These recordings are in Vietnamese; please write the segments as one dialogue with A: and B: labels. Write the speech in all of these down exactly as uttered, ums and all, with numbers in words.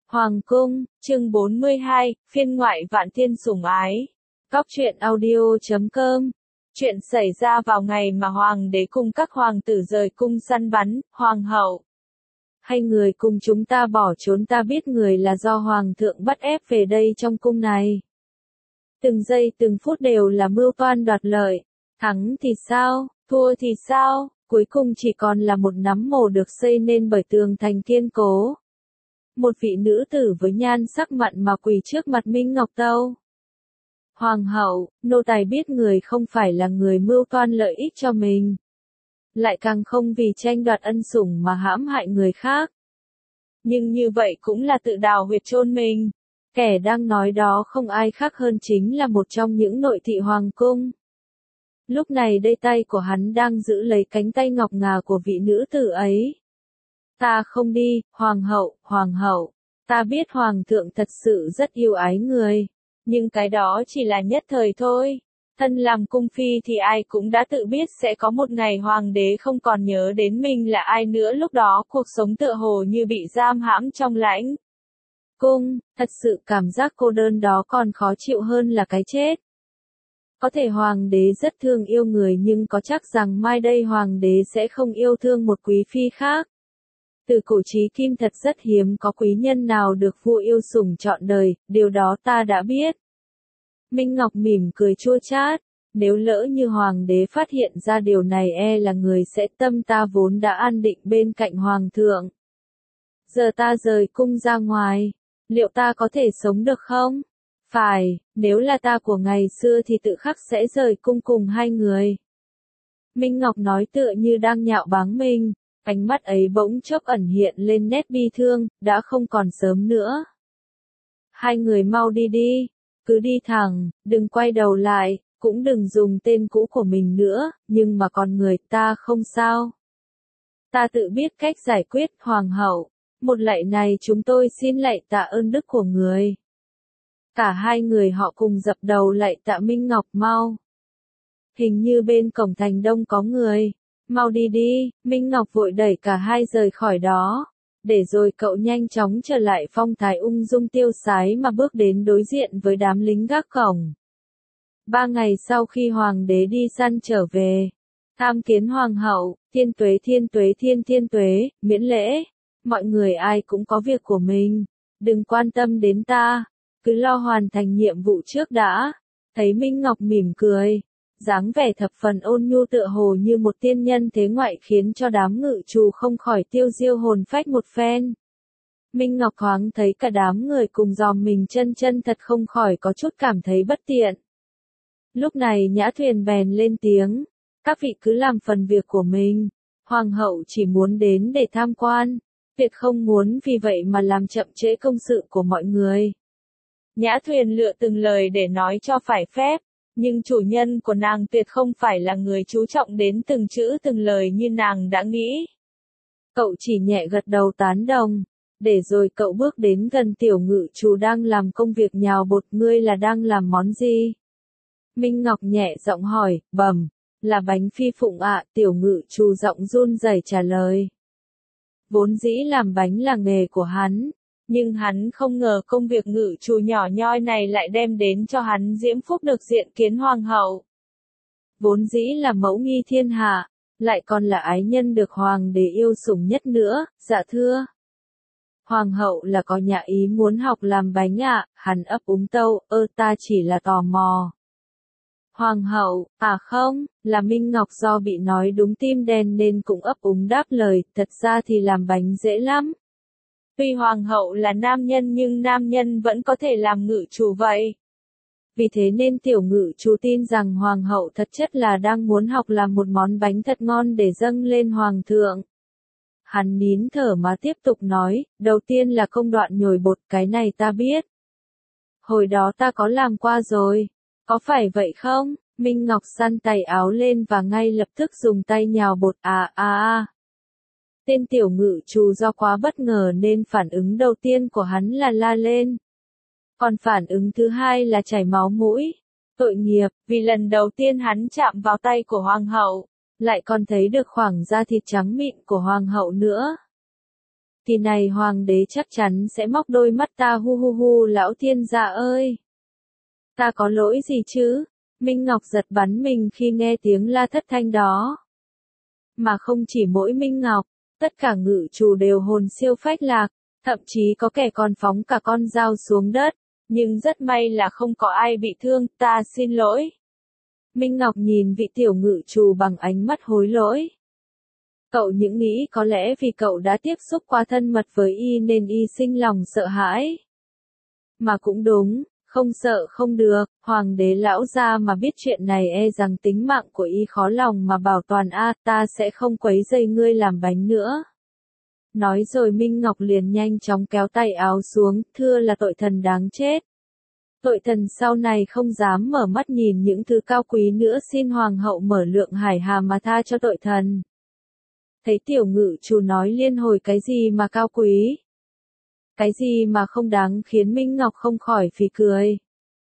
A: Hoàng cung, chương bốn mươi hai, phiên ngoại vạn thiên sủng ái. Góc truyện audio chấm com. Chuyện xảy ra vào ngày mà hoàng đế cùng các hoàng tử rời cung săn bắn, hoàng hậu. Hay người cùng chúng ta bỏ trốn, ta biết người là do hoàng thượng bắt ép về đây trong cung này. Từng giây từng phút đều là mưu toan đoạt lợi. Thắng thì sao, thua thì sao, cuối cùng chỉ còn là một nắm mồ được xây nên bởi tường thành kiên cố. Một vị nữ tử với nhan sắc mặn mà quỳ trước mặt Minh Ngọc Tâu. Hoàng hậu, nô tài biết người không phải là người mưu toan lợi ích cho mình. Lại càng không vì tranh đoạt ân sủng mà hãm hại người khác. Nhưng như vậy cũng là tự đào huyệt chôn mình. Kẻ đang nói đó không ai khác hơn chính là một trong những nội thị hoàng cung. Lúc này đây tay của hắn đang giữ lấy cánh tay ngọc ngà của vị nữ tử ấy. Ta không đi, hoàng hậu, hoàng hậu. Ta biết hoàng thượng thật sự rất yêu ái người. Nhưng cái đó chỉ là nhất thời thôi. Thân làm cung phi thì ai cũng đã tự biết sẽ có một ngày hoàng đế không còn nhớ đến mình là ai nữa, lúc đó cuộc sống tựa hồ như bị giam hãm trong lãnh cung, thật sự cảm giác cô đơn đó còn khó chịu hơn là cái chết. Có thể hoàng đế rất thương yêu người, nhưng có chắc rằng mai đây hoàng đế sẽ không yêu thương một quý phi khác. Từ cổ chí kim thật rất hiếm có quý nhân nào được vua yêu sủng trọn đời, điều đó ta đã biết. Minh Ngọc mỉm cười chua chát, nếu lỡ như hoàng đế phát hiện ra điều này e là người sẽ tâm ta vốn đã an định bên cạnh hoàng thượng. Giờ ta rời cung ra ngoài, liệu ta có thể sống được không? Phải, nếu là ta của ngày xưa thì tự khắc sẽ rời cung cùng hai người. Minh Ngọc nói tựa như đang nhạo báng mình. Ánh mắt ấy bỗng chốc ẩn hiện lên nét bi thương, đã không còn sớm nữa. Hai người mau đi đi, cứ đi thẳng, đừng quay đầu lại, cũng đừng dùng tên cũ của mình nữa, nhưng mà con người ta không sao. Ta tự biết cách giải quyết, hoàng hậu. Một lạy này chúng tôi xin lạy tạ ơn đức của người. Cả hai người họ cùng dập đầu lạy tạ Minh Ngọc mau. Hình như bên cổng thành đông có người. Mau đi đi, Minh Ngọc vội đẩy cả hai rời khỏi đó. Để rồi cậu nhanh chóng trở lại phong thái ung dung tiêu sái mà bước đến đối diện với đám lính gác cổng. Ba ngày sau khi hoàng đế đi săn trở về, tham kiến hoàng hậu, thiên tuế thiên tuế thiên thiên tuế, miễn lễ. Mọi người ai cũng có việc của mình, đừng quan tâm đến ta, cứ lo hoàn thành nhiệm vụ trước đã. Thấy Minh Ngọc mỉm cười, dáng vẻ thập phần ôn nhu tựa hồ như một tiên nhân thế ngoại, khiến cho đám ngự trù không khỏi tiêu diêu hồn phách một phen. Minh Ngọc thoáng thấy cả đám người cùng dòm mình chân chân thật không khỏi có chút cảm thấy bất tiện. Lúc này Nhã Thuyền bèn lên tiếng, các vị cứ làm phần việc của mình, hoàng hậu chỉ muốn đến để tham quan, tuyệt không muốn vì vậy mà làm chậm trễ công sự của mọi người. Nhã Thuyền lựa từng lời để nói cho phải phép. Nhưng chủ nhân của nàng tuyệt không phải là người chú trọng đến từng chữ từng lời như nàng đã nghĩ. Cậu chỉ nhẹ gật đầu tán đồng, để rồi cậu bước đến gần tiểu ngự trù đang làm công việc nhào bột. Ngươi là đang làm món gì? Minh Ngọc nhẹ giọng hỏi, bẩm, là bánh phi phụng ạ. Tiểu ngự trù giọng run rẩy trả lời. Vốn dĩ làm bánh là nghề của hắn. Nhưng hắn không ngờ công việc ngự trù nhỏ nhoi này lại đem đến cho hắn diễm phúc được diện kiến hoàng hậu. Vốn dĩ là mẫu nghi thiên hạ, lại còn là ái nhân được hoàng đế yêu sủng nhất nữa. Dạ thưa. Hoàng hậu là có nhà ý muốn học làm bánh ạ. Hắn ấp úng tâu, ơ ta chỉ là tò mò. Hoàng hậu, à không, là Minh Ngọc do bị nói đúng tim đen nên cũng ấp úng đáp lời, thật ra thì làm bánh dễ lắm. Tuy hoàng hậu là nam nhân nhưng nam nhân vẫn có thể làm ngự trù vậy. Vì thế nên tiểu ngự trù tin rằng hoàng hậu thật chất là đang muốn học làm một món bánh thật ngon để dâng lên hoàng thượng. Hắn nín thở mà tiếp tục nói, đầu tiên là công đoạn nhồi bột, cái này ta biết. Hồi đó ta có làm qua rồi. Có phải vậy không? Minh Ngọc săn tay áo lên và ngay lập tức dùng tay nhào bột. À à à. Tên tiểu ngự trù do quá bất ngờ nên phản ứng đầu tiên của hắn là la lên. Còn phản ứng thứ hai là chảy máu mũi. Tội nghiệp, vì lần đầu tiên hắn chạm vào tay của hoàng hậu, lại còn thấy được khoảng da thịt trắng mịn của hoàng hậu nữa. Kỳ này hoàng đế chắc chắn sẽ móc đôi mắt ta hu hu hu lão thiên gia ơi. Ta có lỗi gì chứ? Minh Ngọc giật bắn mình khi nghe tiếng la thất thanh đó. Mà không chỉ mỗi Minh Ngọc, tất cả ngự chủ đều hồn siêu phách lạc, thậm chí có kẻ còn phóng cả con dao xuống đất, nhưng rất may là không có ai bị thương, ta xin lỗi. Minh Ngọc nhìn vị tiểu ngự chủ bằng ánh mắt hối lỗi. Cậu những nghĩ có lẽ vì cậu đã tiếp xúc quá thân mật với y nên y sinh lòng sợ hãi. Mà cũng đúng, không sợ không được, hoàng đế lão gia mà biết chuyện này e rằng tính mạng của y khó lòng mà bảo toàn a, ta sẽ không quấy rầy ngươi làm bánh nữa. Nói rồi Minh Ngọc liền nhanh chóng kéo tay áo xuống, thưa là tội thần đáng chết. Tội thần sau này không dám mở mắt nhìn những thứ cao quý nữa, xin hoàng hậu mở lượng hải hà mà tha cho tội thần. Thấy tiểu ngự chủ nói liên hồi cái gì mà cao quý, cái gì mà không đáng, khiến Minh Ngọc không khỏi phì cười.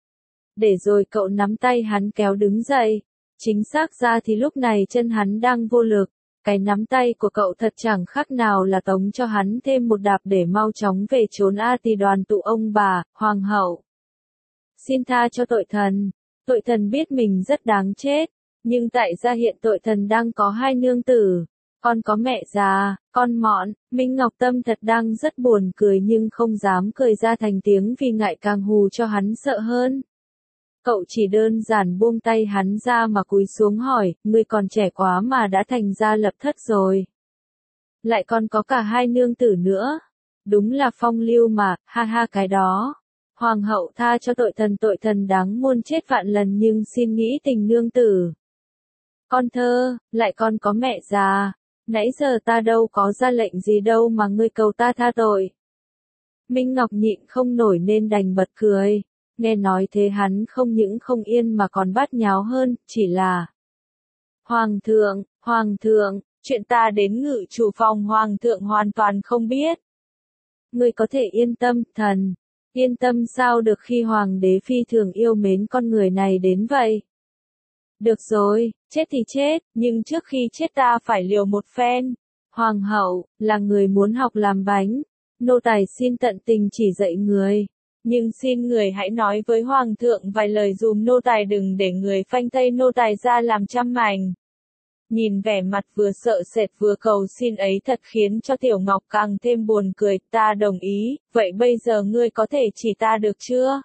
A: Để rồi cậu nắm tay hắn kéo đứng dậy, chính xác ra thì lúc này chân hắn đang vô lực, cái nắm tay của cậu thật chẳng khác nào là tống cho hắn thêm một đạp để mau chóng về trốn a tỳ đoàn tụ ông bà, hoàng hậu. Xin tha cho tội thần, tội thần biết mình rất đáng chết, nhưng tại gia hiện tội thần đang có hai nương tử. Con có mẹ già, con mọn, Minh Ngọc tâm thật đang rất buồn cười nhưng không dám cười ra thành tiếng vì ngại càng hù cho hắn sợ hơn. Cậu chỉ đơn giản buông tay hắn ra mà cúi xuống hỏi, ngươi còn trẻ quá mà đã thành gia lập thất rồi. Lại còn có cả hai nương tử nữa. Đúng là phong lưu mà, ha ha cái đó. Hoàng hậu tha cho tội thần, tội thần đáng muôn chết vạn lần nhưng xin nghĩ tình nương tử. Con thơ, lại còn có mẹ già. Nãy giờ ta đâu có ra lệnh gì đâu mà ngươi cầu ta tha tội. Minh Ngọc nhịn không nổi nên đành bật cười. Nghe nói thế hắn không những không yên mà còn bát nháo hơn, chỉ là Hoàng thượng, Hoàng thượng, chuyện ta đến ngự chủ phòng Hoàng thượng hoàn toàn không biết. Ngươi có thể yên tâm, thần. Yên tâm sao được khi Hoàng đế phi thường yêu mến con người này đến vậy. Được rồi, chết thì chết, nhưng trước khi chết ta phải liều một phen. Hoàng hậu, là người muốn học làm bánh. Nô tài xin tận tình chỉ dạy người. Nhưng xin người hãy nói với Hoàng thượng vài lời dùm nô tài, đừng để người phanh thây nô tài ra làm trăm mảnh. Nhìn vẻ mặt vừa sợ sệt vừa cầu xin ấy thật khiến cho Tiểu Ngọc càng thêm buồn cười. Ta đồng ý, vậy bây giờ ngươi có thể chỉ ta được chưa?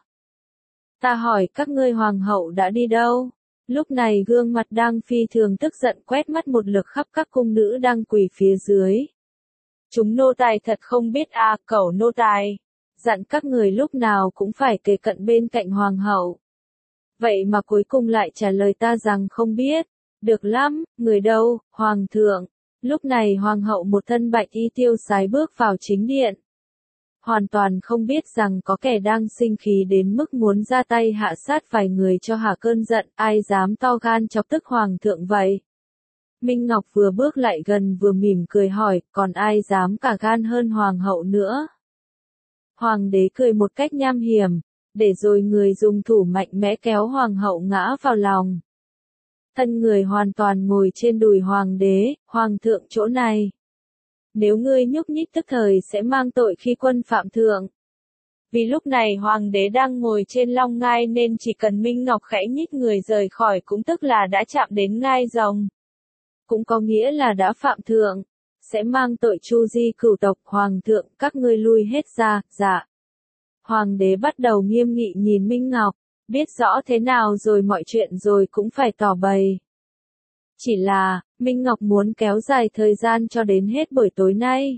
A: Ta hỏi các ngươi hoàng hậu đã đi đâu? Lúc này gương mặt đang phi thường tức giận quét mắt một lượt khắp các cung nữ đang quỳ phía dưới. Chúng nô tài thật không biết a, à, cẩu nô tài. Dặn các người lúc nào cũng phải kề cận bên cạnh hoàng hậu. Vậy mà cuối cùng lại trả lời ta rằng không biết. Được lắm, người đâu, hoàng thượng. Lúc này hoàng hậu một thân bạch y tiêu sái bước vào chính điện. Hoàn toàn không biết rằng có kẻ đang sinh khí đến mức muốn ra tay hạ sát vài người cho hả cơn giận, ai dám to gan chọc tức hoàng thượng vậy. Minh Ngọc vừa bước lại gần vừa mỉm cười hỏi, còn ai dám cả gan hơn hoàng hậu nữa. Hoàng đế cười một cách nham hiểm, để rồi người dùng thủ mạnh mẽ kéo hoàng hậu ngã vào lòng. Thân người hoàn toàn ngồi trên đùi hoàng đế, hoàng thượng chỗ này. Nếu ngươi nhúc nhích tức thời sẽ mang tội khi quân phạm thượng. Vì lúc này hoàng đế đang ngồi trên long ngai nên chỉ cần Minh Ngọc khẽ nhích người rời khỏi cũng tức là đã chạm đến ngai rồng. Cũng có nghĩa là đã phạm thượng, sẽ mang tội chu di cửu tộc. Hoàng thượng, các ngươi lui hết ra, dạ. Hoàng đế bắt đầu nghiêm nghị nhìn Minh Ngọc, biết rõ thế nào rồi mọi chuyện rồi cũng phải tỏ bày. Chỉ là, Minh Ngọc muốn kéo dài thời gian cho đến hết buổi tối nay.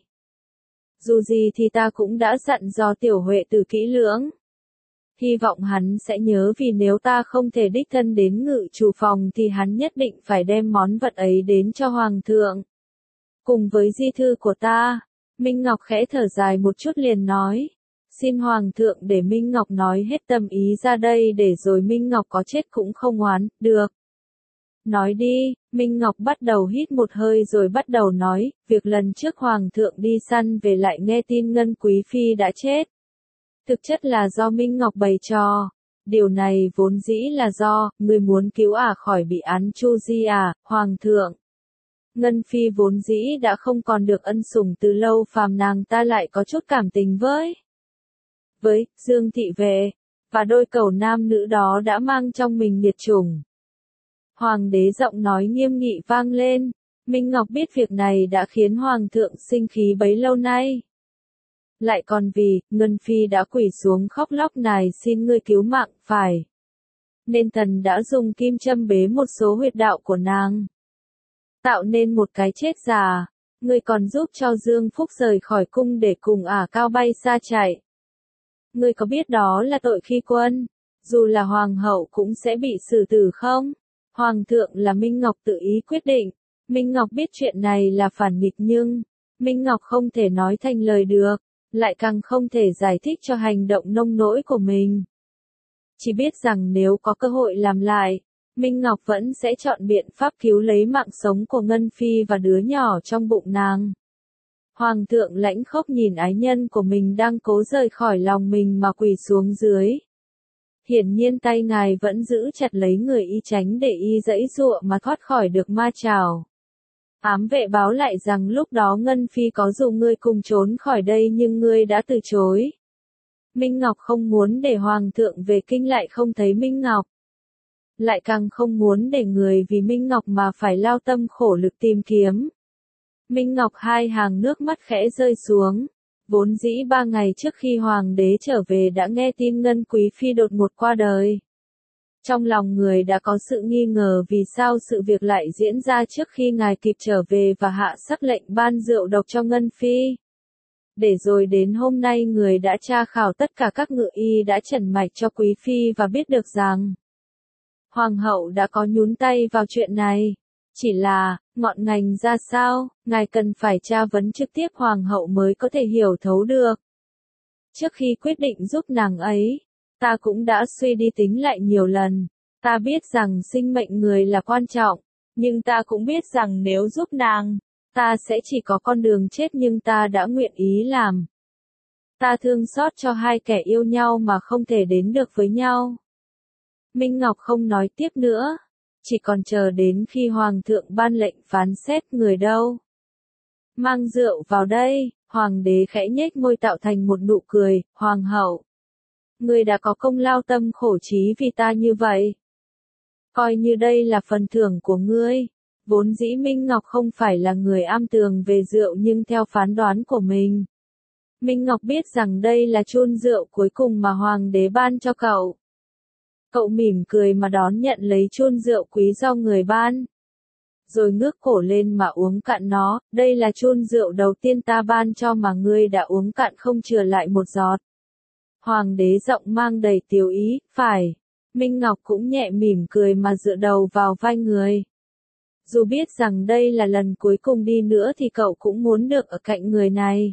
A: Dù gì thì ta cũng đã dặn dò tiểu Huệ từ kỹ lưỡng. Hy vọng hắn sẽ nhớ, vì nếu ta không thể đích thân đến ngự chủ phòng thì hắn nhất định phải đem món vật ấy đến cho hoàng thượng. Cùng với di thư của ta, Minh Ngọc khẽ thở dài một chút liền nói. Xin hoàng thượng để Minh Ngọc nói hết tâm ý ra đây, để rồi Minh Ngọc có chết cũng không oán, được. Nói đi, Minh Ngọc bắt đầu hít một hơi rồi bắt đầu nói, việc lần trước hoàng thượng đi săn về lại nghe tin Ngân Quý Phi đã chết. Thực chất là do Minh Ngọc bày trò. Điều này vốn dĩ là do, người muốn cứu ả khỏi bị án chu di à, hoàng thượng. Ngân Phi vốn dĩ đã không còn được ân sủng từ lâu, phàm nàng ta lại có chút cảm tình với với Dương Thị về, và đôi cẩu nam nữ đó đã mang trong mình nghiệt chủng. Hoàng đế giọng nói nghiêm nghị vang lên. Minh Ngọc biết việc này đã khiến hoàng thượng sinh khí bấy lâu nay. Lại còn vì, Ngân Phi đã quỳ xuống khóc lóc nài xin ngươi cứu mạng, phải. Nên thần đã dùng kim châm bế một số huyệt đạo của nàng. Tạo nên một cái chết già. Ngươi còn giúp cho Dương Phúc rời khỏi cung để cùng ả Cao bay xa chạy. Ngươi có biết đó là tội khi quân, dù là hoàng hậu cũng sẽ bị xử tử không? Hoàng thượng là Minh Ngọc tự ý quyết định. Minh Ngọc biết chuyện này là phản nghịch nhưng, Minh Ngọc không thể nói thành lời được, lại càng không thể giải thích cho hành động nông nỗi của mình. Chỉ biết rằng nếu có cơ hội làm lại, Minh Ngọc vẫn sẽ chọn biện pháp cứu lấy mạng sống của Ngân Phi và đứa nhỏ trong bụng nàng. Hoàng thượng lãnh khốc nhìn ái nhân của mình đang cố rời khỏi lòng mình mà quỳ xuống dưới. Hiển nhiên tay ngài vẫn giữ chặt lấy người y tránh để y giãy giụa mà thoát khỏi được ma trảo. Ám vệ báo lại rằng lúc đó Ngân Phi có dụ ngươi cùng trốn khỏi đây nhưng ngươi đã từ chối. Minh Ngọc không muốn để Hoàng thượng về kinh lại không thấy Minh Ngọc. Lại càng không muốn để người vì Minh Ngọc mà phải lao tâm khổ lực tìm kiếm. Minh Ngọc hai hàng nước mắt khẽ rơi xuống. Vốn dĩ ba ngày trước khi Hoàng đế trở về đã nghe tin Ngân Quý Phi đột ngột qua đời. Trong lòng người đã có sự nghi ngờ vì sao sự việc lại diễn ra trước khi ngài kịp trở về và hạ sắc lệnh ban rượu độc cho Ngân Phi. Để rồi đến hôm nay người đã tra khảo tất cả các ngự y đã trần mạch cho Quý Phi và biết được rằng Hoàng hậu đã có nhúng tay vào chuyện này. Chỉ là, ngọn ngành ra sao, ngài cần phải tra vấn trực tiếp Hoàng hậu mới có thể hiểu thấu được. Trước khi quyết định giúp nàng ấy, ta cũng đã suy đi tính lại nhiều lần. Ta biết rằng sinh mệnh người là quan trọng, nhưng ta cũng biết rằng nếu giúp nàng, ta sẽ chỉ có con đường chết nhưng ta đã nguyện ý làm. Ta thương xót cho hai kẻ yêu nhau mà không thể đến được với nhau. Minh Ngọc không nói tiếp nữa, chỉ còn chờ đến khi Hoàng thượng ban lệnh phán xét người đâu. Mang rượu vào đây, Hoàng đế khẽ nhếch môi tạo thành một nụ cười, Hoàng hậu. Ngươi đã có công lao tâm khổ trí vì ta như vậy. Coi như đây là phần thưởng của ngươi. Vốn dĩ Minh Ngọc không phải là người am tường về rượu nhưng theo phán đoán của mình. Minh Ngọc biết rằng đây là chun rượu cuối cùng mà Hoàng đế ban cho cậu. Cậu mỉm cười mà đón nhận lấy chun rượu quý do người ban. Rồi ngước cổ lên mà uống cạn nó, đây là chun rượu đầu tiên ta ban cho mà ngươi đã uống cạn không chừa lại một giọt. Hoàng đế giọng mang đầy tiếu ý, phải. Minh Ngọc cũng nhẹ mỉm cười mà dựa đầu vào vai người. Dù biết rằng đây là lần cuối cùng đi nữa thì cậu cũng muốn được ở cạnh người này.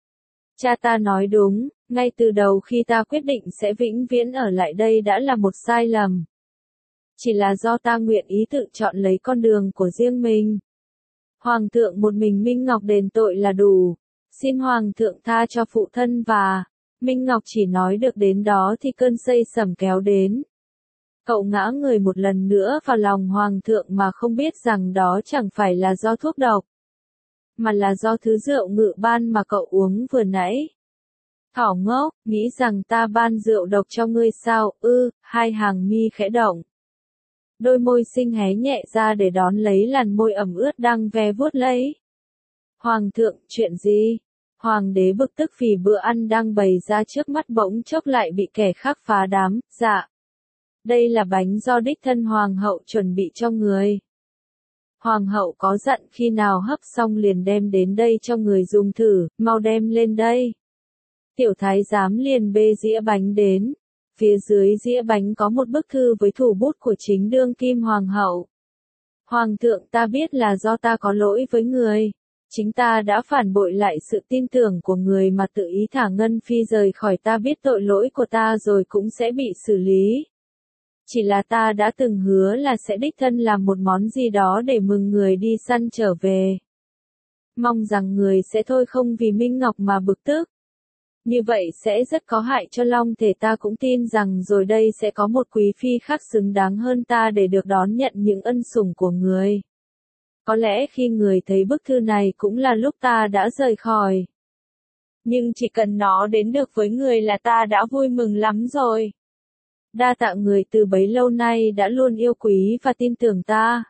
A: Cha ta nói đúng, ngay từ đầu khi ta quyết định sẽ vĩnh viễn ở lại đây đã là một sai lầm. Chỉ là do ta nguyện ý tự chọn lấy con đường của riêng mình. Hoàng thượng một mình Minh Ngọc đền tội là đủ. Xin Hoàng thượng tha cho phụ thân và... Minh Ngọc chỉ nói được đến đó thì cơn say sẩm kéo đến. Cậu ngã người một lần nữa vào lòng Hoàng thượng mà không biết rằng đó chẳng phải là do thuốc độc, mà là do thứ rượu ngự ban mà cậu uống vừa nãy. Thỏ ngốc, nghĩ rằng ta ban rượu độc cho ngươi sao, ư, hai hàng mi khẽ động. Đôi môi xinh hé nhẹ ra để đón lấy làn môi ẩm ướt đang ve vuốt lấy. Hoàng thượng, chuyện gì? Hoàng đế bực tức vì bữa ăn đang bày ra trước mắt bỗng chốc lại bị kẻ khác phá đám, dạ. Đây là bánh do đích thân Hoàng hậu chuẩn bị cho người. Hoàng hậu có dặn khi nào hấp xong liền đem đến đây cho người dùng thử, mau đem lên đây. Tiểu thái giám liền bê dĩa bánh đến. Phía dưới dĩa bánh có một bức thư với thủ bút của chính đương kim Hoàng hậu. Hoàng thượng, ta biết là do ta có lỗi với người. Chính ta đã phản bội lại sự tin tưởng của người mà tự ý thả Ngân Phi rời khỏi, ta biết tội lỗi của ta rồi cũng sẽ bị xử lý. Chỉ là ta đã từng hứa là sẽ đích thân làm một món gì đó để mừng người đi săn trở về. Mong rằng người sẽ thôi không vì Minh Ngọc mà bực tức. Như vậy sẽ rất có hại cho long thể, ta cũng tin rằng rồi đây sẽ có một quý phi khác xứng đáng hơn ta để được đón nhận những ân sủng của người. Có lẽ khi người thấy bức thư này cũng là lúc ta đã rời khỏi. Nhưng chỉ cần nó đến được với người là ta đã vui mừng lắm rồi. Đa tạ người từ bấy lâu nay đã luôn yêu quý và tin tưởng ta.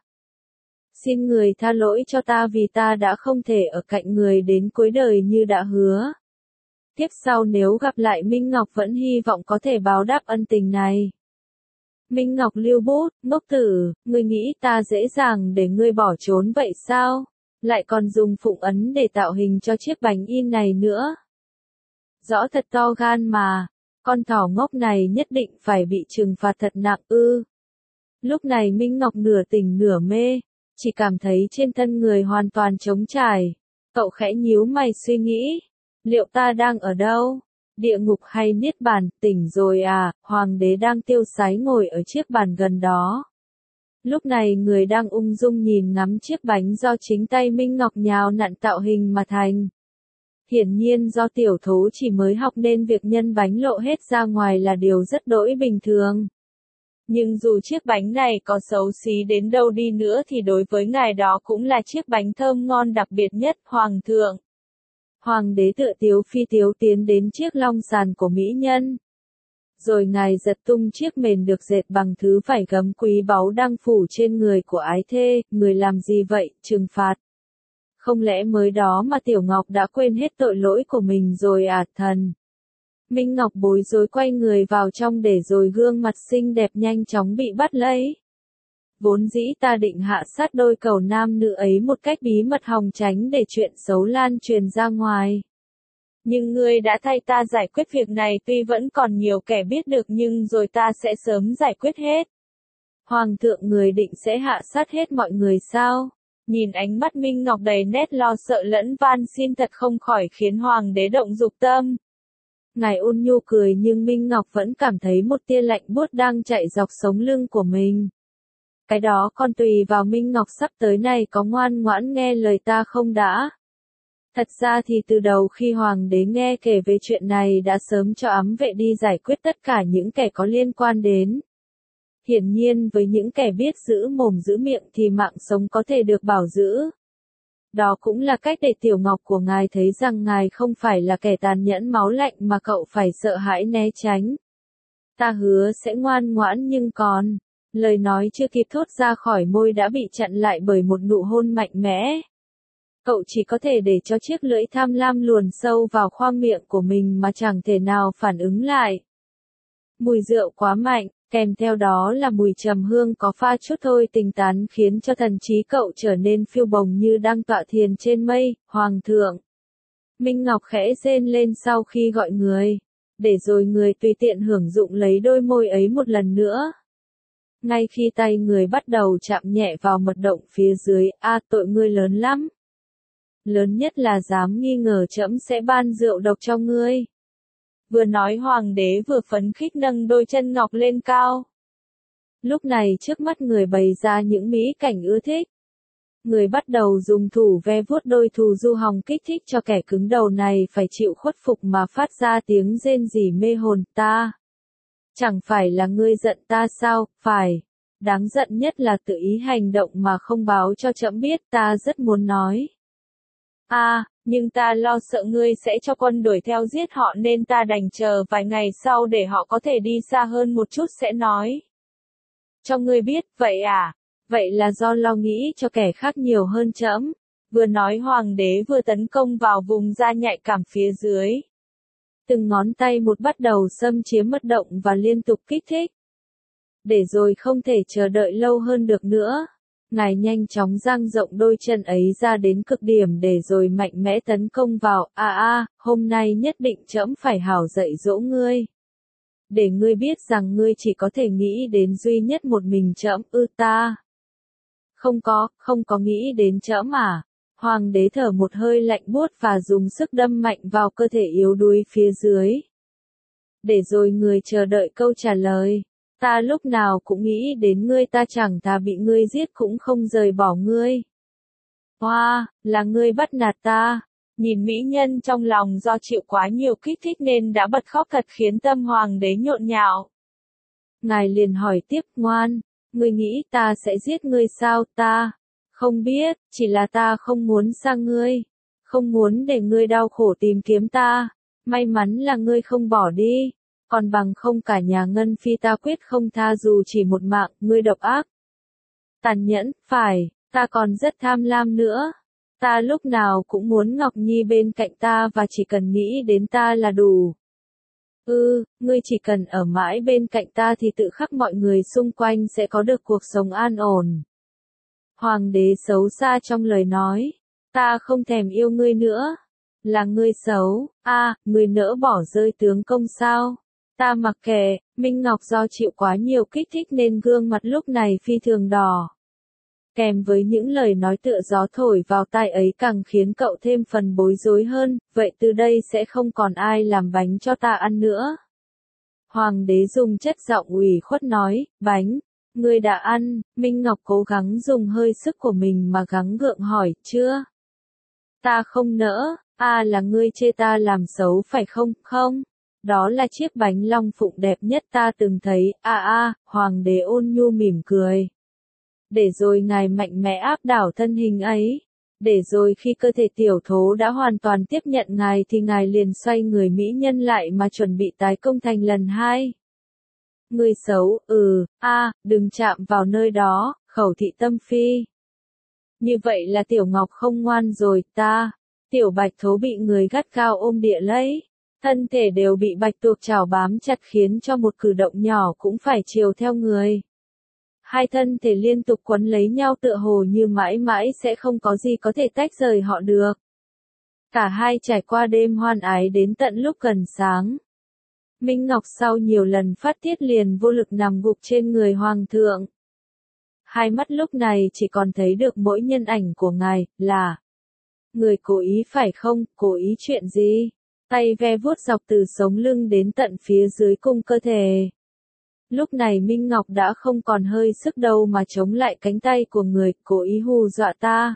A: Xin người tha lỗi cho ta vì ta đã không thể ở cạnh người đến cuối đời như đã hứa. Tiếp sau nếu gặp lại Minh Ngọc vẫn hy vọng có thể báo đáp ân tình này. Minh Ngọc lưu bút, ngốc tử, ngươi nghĩ ta dễ dàng để ngươi bỏ trốn vậy sao? Lại còn dùng phụng ấn để tạo hình cho chiếc bánh in này nữa. Rõ thật to gan mà, con thỏ ngốc này nhất định phải bị trừng phạt thật nặng ư. Lúc này Minh Ngọc nửa tỉnh nửa mê, chỉ cảm thấy trên thân người hoàn toàn trống trải. Cậu khẽ nhíu mày suy nghĩ, liệu ta đang ở đâu? Địa ngục hay niết bàn? Tỉnh rồi à? Hoàng đế đang tiêu sái ngồi ở chiếc bàn gần đó. Lúc này người đang ung dung nhìn ngắm chiếc bánh do chính tay Minh Ngọc nhào nặn tạo hình mà thành. Hiển nhiên do tiểu thố chỉ mới học nên việc nhân bánh lộ hết ra ngoài là điều rất đỗi bình thường. Nhưng dù chiếc bánh này có xấu xí đến đâu đi nữa thì đối với ngài đó cũng là chiếc bánh thơm ngon đặc biệt nhất, Hoàng thượng. Hoàng đế tựa tiếu phi tiếu tiến đến chiếc long sàn của mỹ nhân. Rồi ngài giật tung chiếc mền được dệt bằng thứ vải gấm quý báu đang phủ trên người của ái thê, người làm gì vậy, trừng phạt. Không lẽ mới đó mà Tiểu Ngọc đã quên hết tội lỗi của mình rồi à thần? Minh Ngọc bối rối quay người vào trong để rồi gương mặt xinh đẹp nhanh chóng bị bắt lấy. Vốn dĩ ta định hạ sát đôi cầu nam nữ ấy một cách bí mật hòng tránh để chuyện xấu lan truyền ra ngoài. Nhưng ngươi đã thay ta giải quyết việc này, tuy vẫn còn nhiều kẻ biết được nhưng rồi ta sẽ sớm giải quyết hết. Hoàng thượng, người định sẽ hạ sát hết mọi người sao? Nhìn ánh mắt Minh Ngọc đầy nét lo sợ lẫn van xin thật không khỏi khiến hoàng đế động dục tâm. Ngài ôn nhu cười nhưng Minh Ngọc vẫn cảm thấy một tia lạnh buốt đang chạy dọc sống lưng của mình. Cái đó còn tùy vào Minh Ngọc sắp tới này có ngoan ngoãn nghe lời ta không đã. Thật ra thì từ đầu khi hoàng đế nghe kể về chuyện này đã sớm cho ám vệ đi giải quyết tất cả những kẻ có liên quan đến. Hiển nhiên với những kẻ biết giữ mồm giữ miệng thì mạng sống có thể được bảo giữ. Đó cũng là cách để Tiểu Ngọc của ngài thấy rằng ngài không phải là kẻ tàn nhẫn máu lạnh mà cậu phải sợ hãi né tránh. Ta hứa sẽ ngoan ngoãn nhưng còn... Lời nói chưa kịp thốt ra khỏi môi đã bị chặn lại bởi một nụ hôn mạnh mẽ. Cậu chỉ có thể để cho chiếc lưỡi tham lam luồn sâu vào khoang miệng của mình mà chẳng thể nào phản ứng lại. Mùi rượu quá mạnh, kèm theo đó là mùi trầm hương có pha chút thôi tình tán khiến cho thần trí cậu trở nên phiêu bồng như đang tọa thiền trên mây. Hoàng thượng. Minh Ngọc khẽ rên lên sau khi gọi người, để rồi người tùy tiện hưởng dụng lấy đôi môi ấy một lần nữa. Ngay khi tay người bắt đầu chạm nhẹ vào mật động phía dưới, a tội ngươi lớn lắm. Lớn nhất là dám nghi ngờ trẫm sẽ ban rượu độc cho ngươi. Vừa nói hoàng đế vừa phấn khích nâng đôi chân ngọc lên cao. Lúc này trước mắt người bày ra những mỹ cảnh ưa thích. Người bắt đầu dùng thủ ve vuốt đôi thù du hồng kích thích cho kẻ cứng đầu này phải chịu khuất phục mà phát ra tiếng rên rỉ mê hồn. Ta. Chẳng phải là ngươi giận ta sao? Phải. Đáng giận nhất là tự ý hành động mà không báo cho trẫm biết, ta rất muốn nói. A, à, nhưng ta lo sợ ngươi sẽ cho quân đuổi theo giết họ nên ta đành chờ vài ngày sau để họ có thể đi xa hơn một chút sẽ nói. Cho ngươi biết, vậy à? Vậy là do lo nghĩ cho kẻ khác nhiều hơn trẫm. Vừa nói hoàng đế vừa tấn công vào vùng da nhạy cảm phía dưới. Từng ngón tay một bắt đầu xâm chiếm mật động và liên tục kích thích. Để rồi không thể chờ đợi lâu hơn được nữa. Ngài nhanh chóng dang rộng đôi chân ấy ra đến cực điểm để rồi mạnh mẽ tấn công vào. A a, hôm nay nhất định trẫm phải hảo dạy dỗ ngươi. Để ngươi biết rằng ngươi chỉ có thể nghĩ đến duy nhất một mình trẫm ư ta. Không có, không có nghĩ đến trẫm à. Hoàng đế thở một hơi lạnh buốt và dùng sức đâm mạnh vào cơ thể yếu đuối phía dưới. Để rồi người chờ đợi câu trả lời. Ta lúc nào cũng nghĩ đến ngươi, ta chẳng thà bị ngươi giết cũng không rời bỏ ngươi. Hoa, wow, là ngươi bắt nạt ta. Nhìn mỹ nhân trong lòng do chịu quá nhiều kích thích nên đã bật khóc thật khiến tâm hoàng đế nhộn nhạo. Ngài liền hỏi tiếp, ngoan, ngươi nghĩ ta sẽ giết ngươi sao? Ta Không biết, chỉ là ta không muốn xa ngươi. Không muốn để ngươi đau khổ tìm kiếm ta. May mắn là ngươi không bỏ đi. Còn bằng không cả nhà Ngân Phi ta quyết không tha dù chỉ một mạng, ngươi độc ác. Tàn nhẫn, phải, ta còn rất tham lam nữa. Ta lúc nào cũng muốn Ngọc Nhi bên cạnh ta và chỉ cần nghĩ đến ta là đủ. Ừ, ngươi chỉ cần ở mãi bên cạnh ta thì tự khắc mọi người xung quanh sẽ có được cuộc sống an ổn. Hoàng đế xấu xa trong lời nói. Ta không thèm yêu ngươi nữa. Là ngươi xấu, a, à, ngươi nỡ bỏ rơi tướng công sao? Ta mặc kệ, Minh Ngọc do chịu quá nhiều kích thích nên gương mặt lúc này phi thường đỏ. Kèm với những lời nói tựa gió thổi vào tai ấy càng khiến cậu thêm phần bối rối hơn, vậy từ đây sẽ không còn ai làm bánh cho ta ăn nữa. Hoàng đế dùng chất giọng ủy khuất nói, bánh, ngươi đã ăn, Minh Ngọc cố gắng dùng hơi sức của mình mà gắng gượng hỏi, chưa? Ta không nỡ, à là ngươi chê ta làm xấu phải không, không? Đó là chiếc bánh long phụng đẹp nhất ta từng thấy, a à, a, à, hoàng đế ôn nhu mỉm cười. Để rồi ngài mạnh mẽ áp đảo thân hình ấy. Để rồi khi cơ thể tiểu thố đã hoàn toàn tiếp nhận ngài thì ngài liền xoay người mỹ nhân lại mà chuẩn bị tái công thành lần hai. Người xấu, ừ, a, à, đừng chạm vào nơi đó, khẩu thị tâm phi. Như vậy là tiểu ngọc không ngoan rồi, ta. Tiểu bạch thố bị người gắt gao ôm địa lấy. Thân thể đều bị bạch tuộc chảo bám chặt khiến cho một cử động nhỏ cũng phải chiều theo người. Hai thân thể liên tục quấn lấy nhau tựa hồ như mãi mãi sẽ không có gì có thể tách rời họ được. Cả hai trải qua đêm hoan ái đến tận lúc gần sáng. Minh Ngọc sau nhiều lần phát tiết liền vô lực nằm gục trên người hoàng thượng. Hai mắt lúc này chỉ còn thấy được mỗi nhân ảnh của ngài, là người cố ý phải không, cố ý chuyện gì? Tay ve vuốt dọc từ sống lưng đến tận phía dưới cung cơ thể. Lúc này Minh Ngọc đã không còn hơi sức đâu mà chống lại cánh tay của người, cố ý hù dọa ta.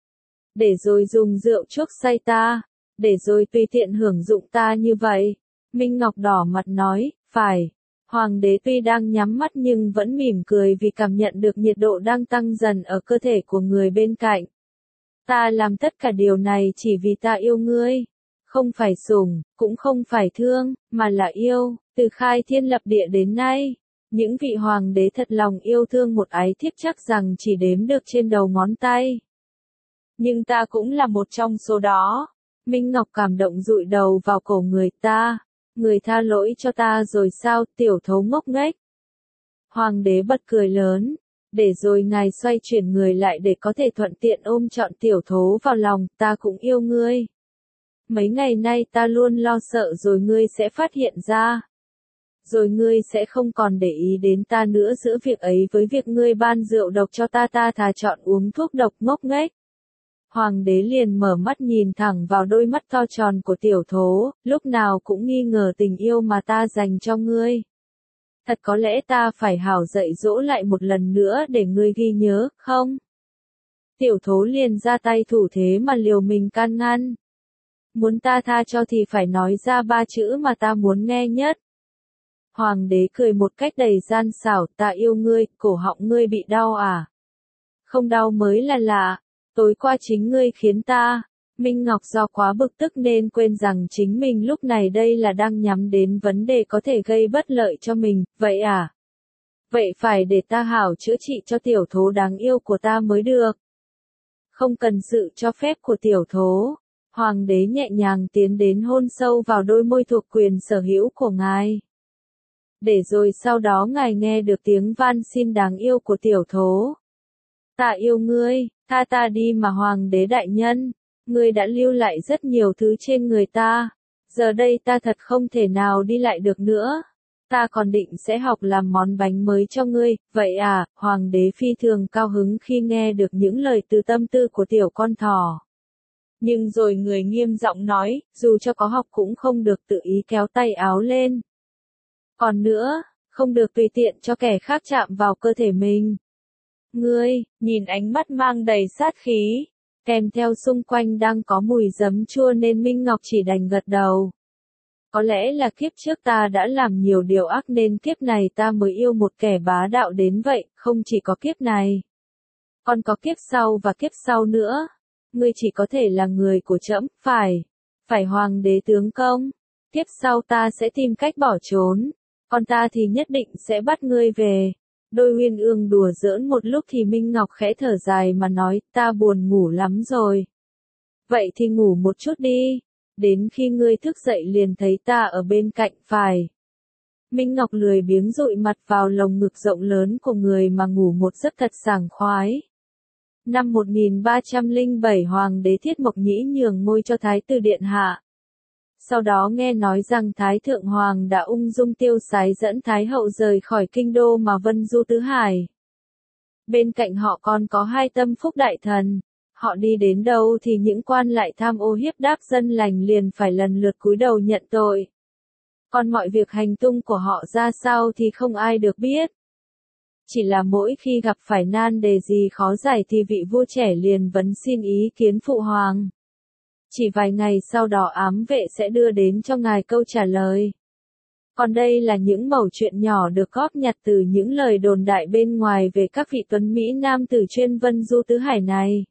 A: Để rồi dùng rượu chuốc say ta. Để rồi tùy tiện hưởng dụng ta như vậy. Minh Ngọc đỏ mặt nói, phải. Hoàng đế tuy đang nhắm mắt nhưng vẫn mỉm cười vì cảm nhận được nhiệt độ đang tăng dần ở cơ thể của người bên cạnh. Ta làm tất cả điều này chỉ vì ta yêu ngươi. Không phải sủng, cũng không phải thương, mà là yêu, từ khai thiên lập địa đến nay. Những vị hoàng đế thật lòng yêu thương một ái thiếp chắc rằng chỉ đếm được trên đầu ngón tay. Nhưng ta cũng là một trong số đó. Minh Ngọc cảm động dụi đầu vào cổ người ta. Người tha lỗi cho ta rồi sao, tiểu thấu ngốc nghếch. Hoàng đế bật cười lớn. Để rồi ngài xoay chuyển người lại để có thể thuận tiện ôm trọn tiểu thố vào lòng, ta cũng yêu ngươi. Mấy ngày nay ta luôn lo sợ rồi ngươi sẽ phát hiện ra. Rồi ngươi sẽ không còn để ý đến ta nữa, giữa việc ấy với việc ngươi ban rượu độc cho ta ta thà chọn uống thuốc độc ngốc nghếch. Hoàng đế liền mở mắt nhìn thẳng vào đôi mắt to tròn của tiểu thố, lúc nào cũng nghi ngờ tình yêu mà ta dành cho ngươi. Thật có lẽ ta phải hảo dạy dỗ lại một lần nữa để ngươi ghi nhớ, không? Tiểu thố liền ra tay thủ thế mà liều mình can ngăn. Muốn ta tha cho thì phải nói ra ba chữ mà ta muốn nghe nhất. Hoàng đế cười một cách đầy gian xảo, ta yêu ngươi, cổ họng ngươi bị đau à? Không đau mới là lạ, tối qua chính ngươi khiến ta. Minh Ngọc do quá bực tức nên quên rằng chính mình lúc này đây là đang nhắm đến vấn đề có thể gây bất lợi cho mình, vậy à? Vậy phải để ta hảo chữa trị cho tiểu thố đáng yêu của ta mới được. Không cần sự cho phép của tiểu thố. Hoàng đế nhẹ nhàng tiến đến hôn sâu vào đôi môi thuộc quyền sở hữu của ngài. Để rồi sau đó ngài nghe được tiếng van xin đáng yêu của tiểu thố. Ta yêu ngươi, tha ta đi mà hoàng đế đại nhân. Ngươi đã lưu lại rất nhiều thứ trên người ta. Giờ đây ta thật không thể nào đi lại được nữa. Ta còn định sẽ học làm món bánh mới cho ngươi, vậy à, hoàng đế phi thường cao hứng khi nghe được những lời từ tâm tư của tiểu con thỏ. Nhưng rồi người nghiêm giọng nói, dù cho có học cũng không được tự ý kéo tay áo lên. Còn nữa, không được tùy tiện cho kẻ khác chạm vào cơ thể mình. Ngươi, nhìn ánh mắt mang đầy sát khí, kèm theo xung quanh đang có mùi giấm chua nên Minh Ngọc chỉ đành gật đầu. Có lẽ là kiếp trước ta đã làm nhiều điều ác nên kiếp này ta mới yêu một kẻ bá đạo đến vậy, không chỉ có kiếp này. Còn có kiếp sau và kiếp sau nữa. Ngươi chỉ có thể là người của trẫm, phải. Phải hoàng đế tướng công. Kiếp sau ta sẽ tìm cách bỏ trốn. Còn ta thì nhất định sẽ bắt ngươi về. Đôi uyên ương đùa giỡn một lúc thì Minh Ngọc khẽ thở dài mà nói, ta buồn ngủ lắm rồi. Vậy thì ngủ một chút đi. Đến khi ngươi thức dậy liền thấy ta ở bên cạnh, phải. Minh Ngọc lười biếng dụi mặt vào lồng ngực rộng lớn của người mà ngủ một giấc thật sảng khoái. Năm một nghìn ba trăm lẻ bảy Hoàng đế Thiết Mộc Nhĩ nhường ngôi cho Thái tử Điện Hạ. Sau đó nghe nói rằng Thái Thượng Hoàng đã ung dung tiêu sái dẫn Thái Hậu rời khỏi kinh đô mà vân du tứ hải. Bên cạnh họ còn có hai tâm phúc đại thần. Họ đi đến đâu thì những quan lại tham ô hiếp đáp dân lành liền phải lần lượt cúi đầu nhận tội. Còn mọi việc hành tung của họ ra sao thì không ai được biết. Chỉ là mỗi khi gặp phải nan đề gì khó giải thì vị vua trẻ liền vấn xin ý kiến phụ hoàng. Chỉ vài ngày sau đó ám vệ sẽ đưa đến cho ngài câu trả lời. Còn đây là những mẩu chuyện nhỏ được góp nhặt từ những lời đồn đại bên ngoài về các vị tuấn Mỹ nam tử chuyên vân du tứ hải này.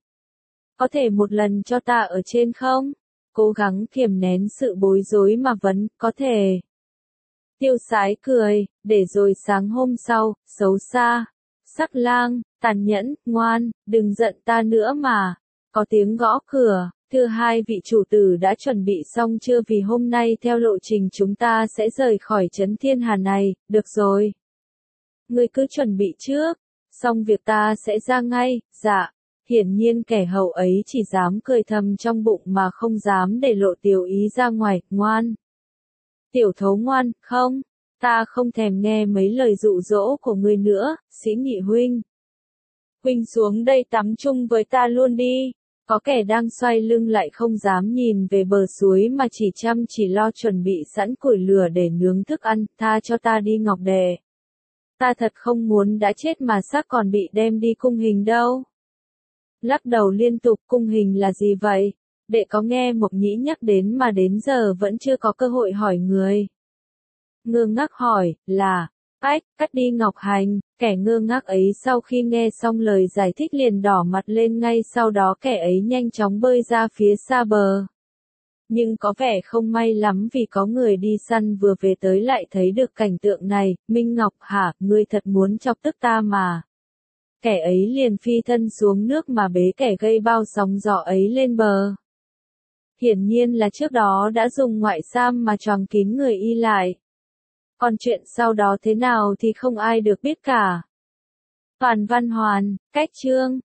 A: Có thể một lần cho ta ở trên không? Cố gắng kiềm nén sự bối rối mà vấn, có thể. Tiêu Sái cười, để rồi sáng hôm sau, xấu xa, sắc lang, tàn nhẫn, ngoan, đừng giận ta nữa mà. Có tiếng gõ cửa, thưa hai vị chủ tử đã chuẩn bị xong chưa, vì hôm nay theo lộ trình chúng ta sẽ rời khỏi trấn Thiên Hà này, được rồi. Ngươi cứ chuẩn bị trước, xong việc ta sẽ ra ngay, dạ. Hiển nhiên kẻ hầu ấy chỉ dám cười thầm trong bụng mà không dám để lộ tiểu ý ra ngoài, ngoan. Tiểu thấu ngoan, không, ta không thèm nghe mấy lời dụ dỗ của ngươi nữa, Sĩ Nghị huynh. Huynh xuống đây tắm chung với ta luôn đi. Có kẻ đang xoay lưng lại không dám nhìn về bờ suối mà chỉ chăm chỉ lo chuẩn bị sẵn củi lửa để nướng thức ăn, tha cho ta đi Ngọc Đệ. Ta thật không muốn đã chết mà xác còn bị đem đi cung hình đâu. Lắc đầu liên tục, cung hình là gì vậy? Đệ có nghe Mộc Nhĩ nhắc đến mà đến giờ vẫn chưa có cơ hội hỏi người. Ngơ ngác hỏi, là, ách, cắt đi Ngọc Hành. Kẻ ngơ ngác ấy sau khi nghe xong lời giải thích liền đỏ mặt lên, ngay sau đó kẻ ấy nhanh chóng bơi ra phía xa bờ. Nhưng có vẻ không may lắm vì có người đi săn vừa về tới lại thấy được cảnh tượng này. Minh Ngọc hả, ngươi thật muốn chọc tức ta mà. Kẻ ấy liền phi thân xuống nước mà bế kẻ gây bao sóng gió ấy lên bờ. Hiển nhiên là trước đó đã dùng ngoại sam mà choàng kín người y lại. Còn chuyện sau đó thế nào thì không ai được biết cả. Toàn văn hoàn, cách chương.